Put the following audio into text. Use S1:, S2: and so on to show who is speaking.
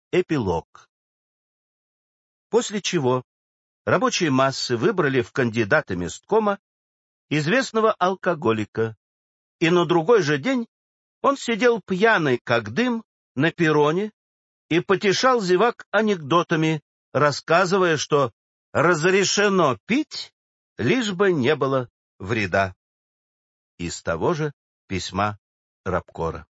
S1: Эпилог. После чего рабочие массы выбрали в кандидаты месткома известного алкоголика, и на другой же день он сидел пьяный, как дым, на перроне и потешал зевак анекдотами, рассказывая, что разрешено пить, лишь бы не было вреда. Из того же письма рабкора.